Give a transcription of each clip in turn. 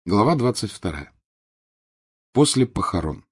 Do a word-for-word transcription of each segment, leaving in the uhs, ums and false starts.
Глава двадцать вторая. После похорон.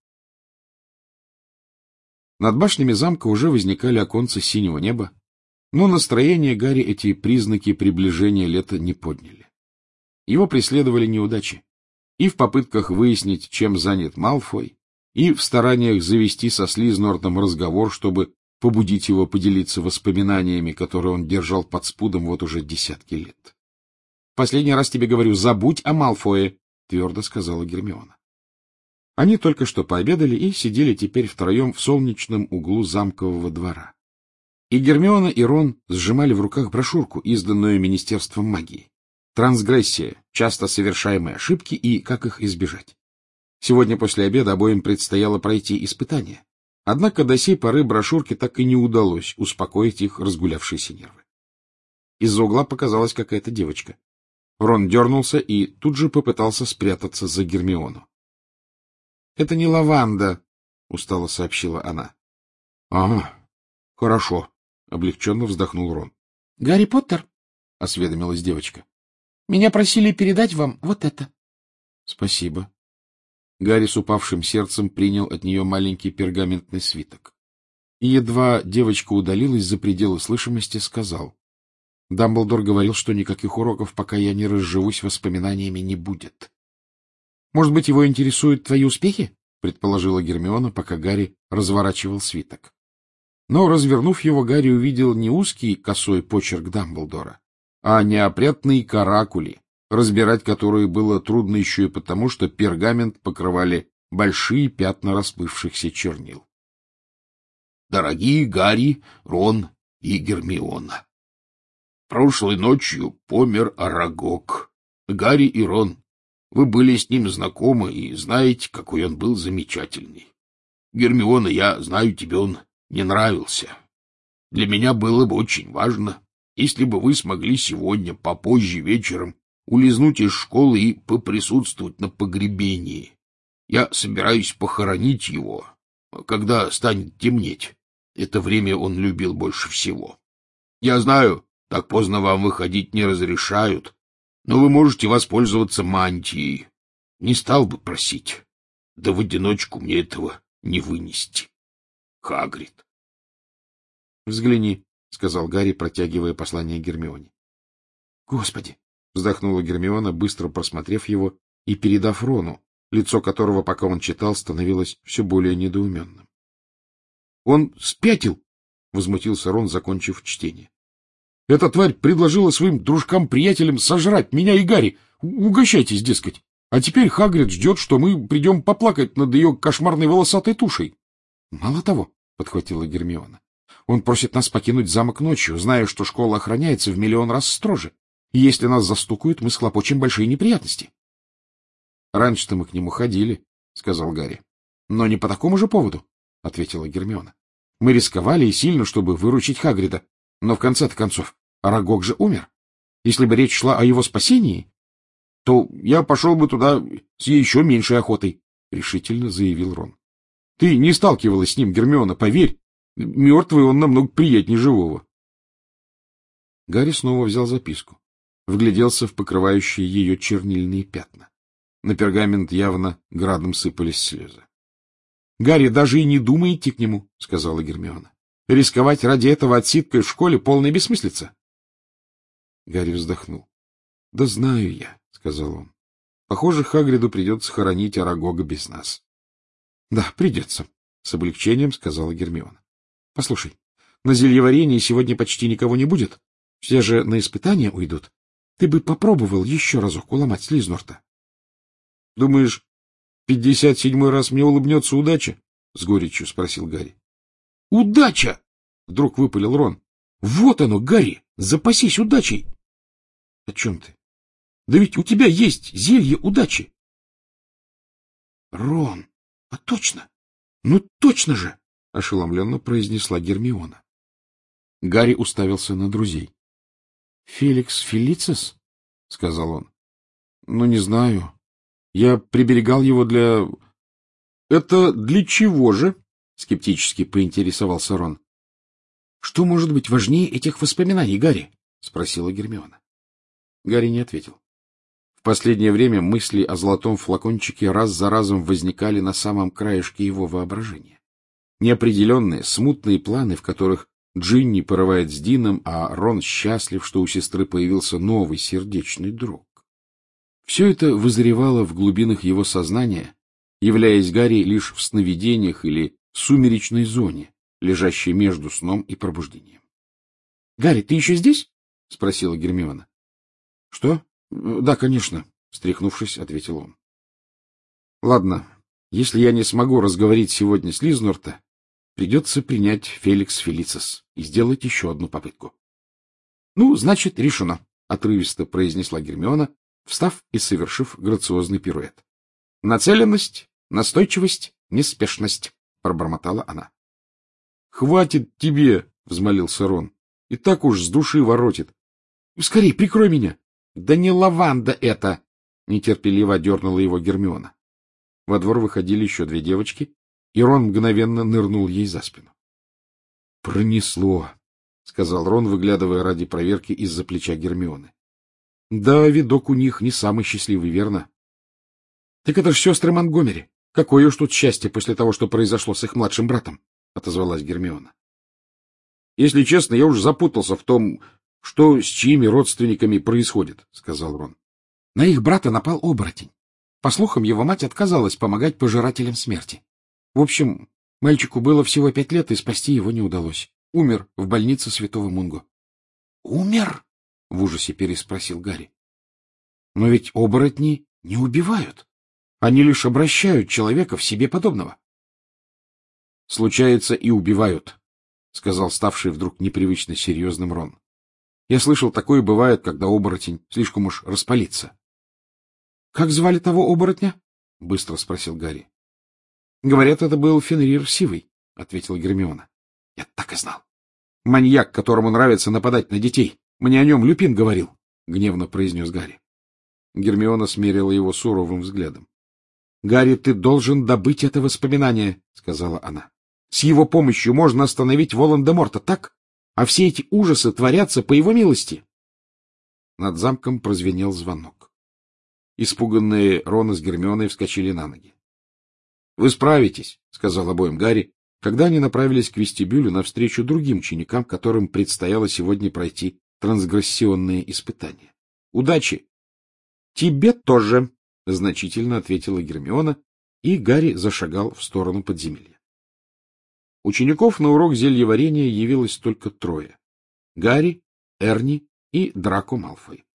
Над башнями замка уже возникали оконца синего неба, но настроение Гарри эти признаки приближения лета не подняли. Его преследовали неудачи и в попытках выяснить, чем занят Малфой, и в стараниях завести со Слизнортом разговор, чтобы побудить его поделиться воспоминаниями, которые он держал под спудом вот уже десятки лет. — Последний раз тебе говорю, забудь о Малфое, — твердо сказала Гермиона. Они только что пообедали и сидели теперь втроем в солнечном углу замкового двора. И Гермиона, и Рон сжимали в руках брошюрку, изданную Министерством магии. Трансгрессия, часто совершаемые ошибки и как их избежать. Сегодня после обеда обоим предстояло пройти испытание. Однако до сей поры брошюрке так и не удалось успокоить их разгулявшиеся нервы. Из-за угла показалась какая-то девочка. Рон дернулся и тут же попытался спрятаться за Гермиону. — Это не лаванда, — устало сообщила она. — Ага, хорошо, — облегченно вздохнул Рон. — Гарри Поттер, — осведомилась девочка. — Меня просили передать вам вот это. — Спасибо. Гарри с упавшим сердцем принял от нее маленький пергаментный свиток. И едва девочка удалилась за пределы слышимости, сказал: — Дамблдор говорил, что никаких уроков, пока я не разживусь воспоминаниями, не будет. — Может быть, его интересуют твои успехи? — предположила Гермиона, пока Гарри разворачивал свиток. Но, развернув его, Гарри увидел не узкий косой почерк Дамблдора, а неопрятные каракули, разбирать которые было трудно еще и потому, что пергамент покрывали большие пятна расплывшихся чернил. «Дорогие Гарри, Рон и Гермиона, прошлой ночью помер Арагог. Гарри и Рон, вы были с ним знакомы и знаете, какой он был замечательный. Гермиона, я знаю, тебе он не нравился. Для меня было бы очень важно, если бы вы смогли сегодня попозже вечером улизнуть из школы и поприсутствовать на погребении. Я собираюсь похоронить его, когда станет темнеть. Это время он любил больше всего. Я знаю, так поздно вам выходить не разрешают, но вы можете воспользоваться мантией. Не стал бы просить. Да в одиночку мне этого не вынести. Хагрид. — Взгляни, — сказал Гарри, протягивая послание Гермионе. — Господи! — вздохнула Гермиона, быстро просмотрев его и передав Рону, лицо которого, пока он читал, становилось все более недоуменным. — Он спятил! — возмутился Рон, закончив чтение. — Эта тварь предложила своим дружкам-приятелям сожрать меня и Гарри. Угощайтесь, дескать. А теперь Хагрид ждет, что мы придем поплакать над ее кошмарной волосатой тушей. — Мало того, — подхватила Гермиона, — он просит нас покинуть замок ночью, зная, что школа охраняется в миллион раз строже. И если нас застукают, мы схлопочем большие неприятности. — Раньше-то мы к нему ходили, — сказал Гарри. — Но не по такому же поводу, — ответила Гермиона. — Мы рисковали и сильно, чтобы выручить Хагрида. Но в конце-то концов Арагог же умер. Если бы речь шла о его спасении, то я пошел бы туда с еще меньшей охотой, — решительно заявил Рон. — Ты не сталкивалась с ним, Гермиона, поверь. Мертвый он намного приятнее живого. Гарри снова взял записку, вгляделся в покрывающие ее чернильные пятна. На пергамент явно градом сыпались слезы. — Гарри, даже и не думай идти к нему, — сказала Гермиона. — Рисковать ради этого отсидкой в школе — полная бессмыслица. Гарри вздохнул. — Да знаю я, — сказал он. — Похоже, Хагриду придется хоронить Арагога без нас. — Да, придется, — с облегчением сказала Гермиона. — Послушай, на зельеварении сегодня почти никого не будет. Все же на испытания уйдут. Ты бы попробовал еще разок уломать Слизнорта. — Думаешь, пятьдесят седьмой раз мне улыбнется удача? — с горечью спросил Гарри. — Удача! — вдруг выпалил Рон. — Вот оно, Гарри! Запасись удачей! — О чем ты? Да ведь у тебя есть зелье удачи. — Рон, а точно? Ну точно же! — ошеломленно произнесла Гермиона. Гарри уставился на друзей. — Феликс Фелицис? — сказал он. — Ну, не знаю. Я приберегал его для... — Это для чего же? — скептически поинтересовался Рон. — Что может быть важнее этих воспоминаний, Гарри? — спросила Гермиона. Гарри не ответил. В последнее время мысли о золотом флакончике раз за разом возникали на самом краешке его воображения. Неопределенные, смутные планы, в которых Джинни порывает с Дином, а Рон счастлив, что у сестры появился новый сердечный друг. Все это вызревало в глубинах его сознания, являясь Гарри лишь в сновидениях или сумеречной зоне, лежащей между сном и пробуждением. — Гарри, ты еще здесь? — спросила Гермиона. — Что? — Да, конечно, — встряхнувшись, ответил он. — Ладно, если я не смогу разговорить сегодня с Лизнорта, придется принять Феликс Фелицис и сделать еще одну попытку. — Ну, значит, решено, — отрывисто произнесла Гермиона, встав и совершив грациозный пируэт. — Нацеленность, настойчивость, неспешность, — пробормотала она. — Хватит тебе, — взмолился Рон, — и так уж с души воротит. — Скорей, прикрой меня. — Да не лаванда это! — нетерпеливо дернула его Гермиона. Во двор выходили еще две девочки, и Рон мгновенно нырнул ей за спину. — Пронесло, — сказал Рон, выглядывая ради проверки из-за плеча Гермионы. — Да, видок у них не самый счастливый, верно? — Так это ж сестры Монтгомери. Какое уж тут счастье после того, что произошло с их младшим братом, — отозвалась Гермиона. — Если честно, я уже запутался в том, что с чьими родственниками происходит, — сказал Рон. — На их брата напал оборотень. По слухам, его мать отказалась помогать пожирателям смерти. В общем, мальчику было всего пять лет, и спасти его не удалось. Умер в больнице Святого Мунго. — Умер? — в ужасе переспросил Гарри. — Но ведь оборотни не убивают. Они лишь обращают человека в себе подобного. — Случается, и убивают, — сказал ставший вдруг непривычно серьезным Рон. — Я слышал, такое бывает, когда оборотень слишком уж распалится. — Как звали того оборотня? — быстро спросил Гарри. — Говорят, это был Фенрир Сивый, — ответила Гермиона. — Я так и знал. — Маньяк, которому нравится нападать на детей. Мне о нем Люпин говорил, — гневно произнес Гарри. Гермиона смерила его суровым взглядом. — Гарри, ты должен добыть это воспоминание, — сказала она. — С его помощью можно остановить Волан-де-Морта, так? А все эти ужасы творятся по его милости. Над замком прозвенел звонок. Испуганные Рон с Гермионой вскочили на ноги. — Вы справитесь, — сказал обоим Гарри, когда они направились к вестибюлю навстречу другим ученикам, которым предстояло сегодня пройти трансгрессионные испытания. — Удачи! — Тебе тоже, — значительно ответила Гермиона, и Гарри зашагал в сторону подземелья. Учеников на урок зельеварения явилось только трое — Гарри, Эрни и Драко Малфой.